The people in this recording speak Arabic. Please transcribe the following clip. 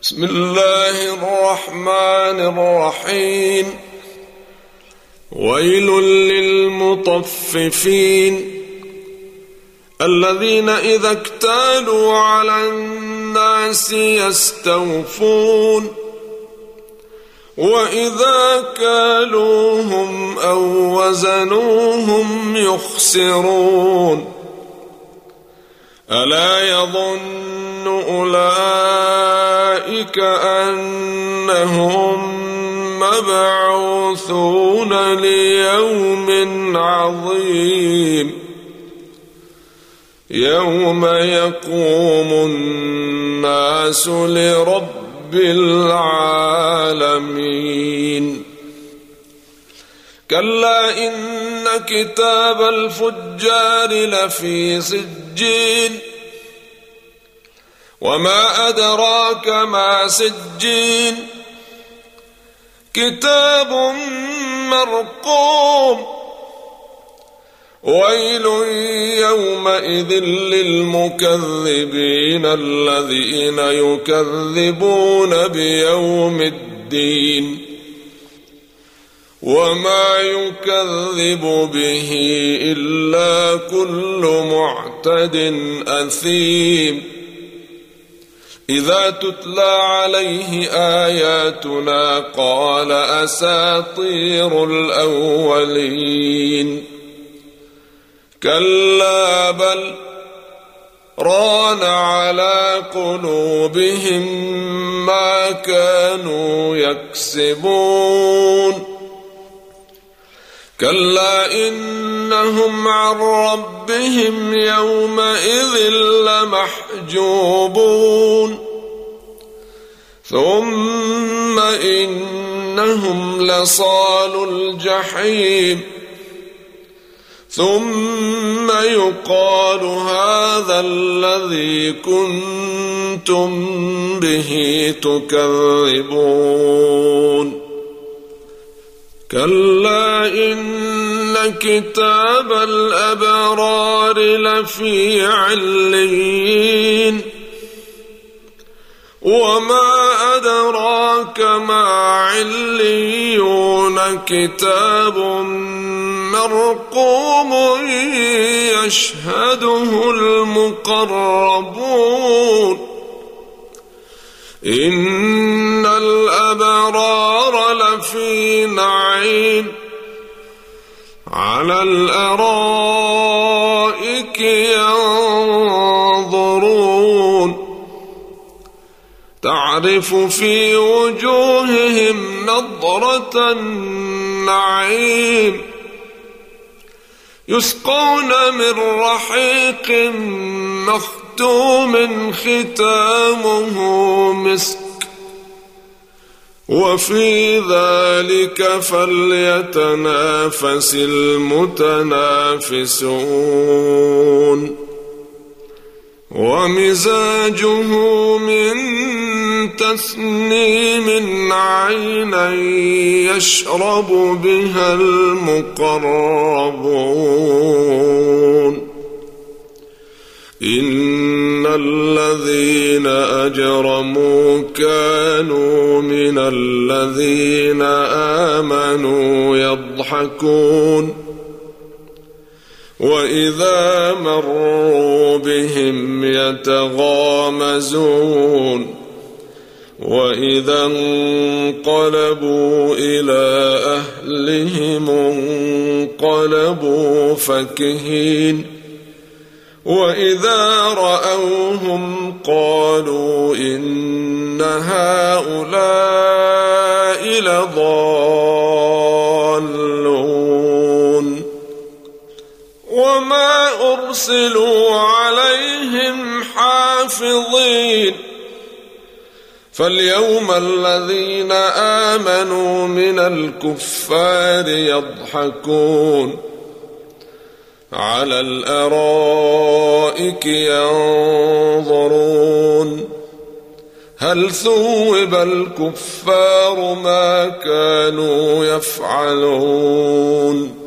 بسم الله الرحمن الرحيم. ويل للمطففين الذين إذا اكتالوا على الناس يستوفون وإذا كالوهم أو وزنوهم يخسرون. ألا يظن أولئك أنهم مبعوثون ليوم عظيم يوم يقوم الناس لرب العالمين. كلا إن كتاب الفجار لفي سجين وما أدراك ما سجين كتاب مرقوم. ويل يومئذ للمكذبين الذين يكذبون بيوم الدين وما يكذب به إلا كل معتد أثيم. إذا تتلى عليه آياتنا قال أساطير الأولين. كلا بل ران على قلوبهم ما كانوا يكسبون. كلا إنهم عن ربهم يومئذ لمحجوبون. ثم إنهم لصالو الجحيم ثم يقال هذا الذي كنتم به تكذبون. كلا إن كتاب الأبرار لفي عليين وما أدراك ما عليون كتاب مرقوم يشهده المقربون. إن الأبرار لفي نعيم على الأرائك ينظرون تعرف في وجوههم نضرة النعيم يسقون من رحيق مختوم ختامه مسك وفي ذلك فليتنافس المتنافسون. ومزاجه من تسنيم عينا يشرب بها المقربون. إن الذين أجرموا كانوا من الذين آمنوا يضحكون وإذا مروا بهم يتغامزون وإذا انقلبوا إلى أهلهم انقلبوا فكهين وإذا رأوهم قالوا إن هؤلاء لضالون. وما أرسلوا عليهم حافظين فاليوم الذين آمنوا من الكفار يضحكون على الأرائك ينظرون هل ثوب الكفار ما كانوا يفعلون.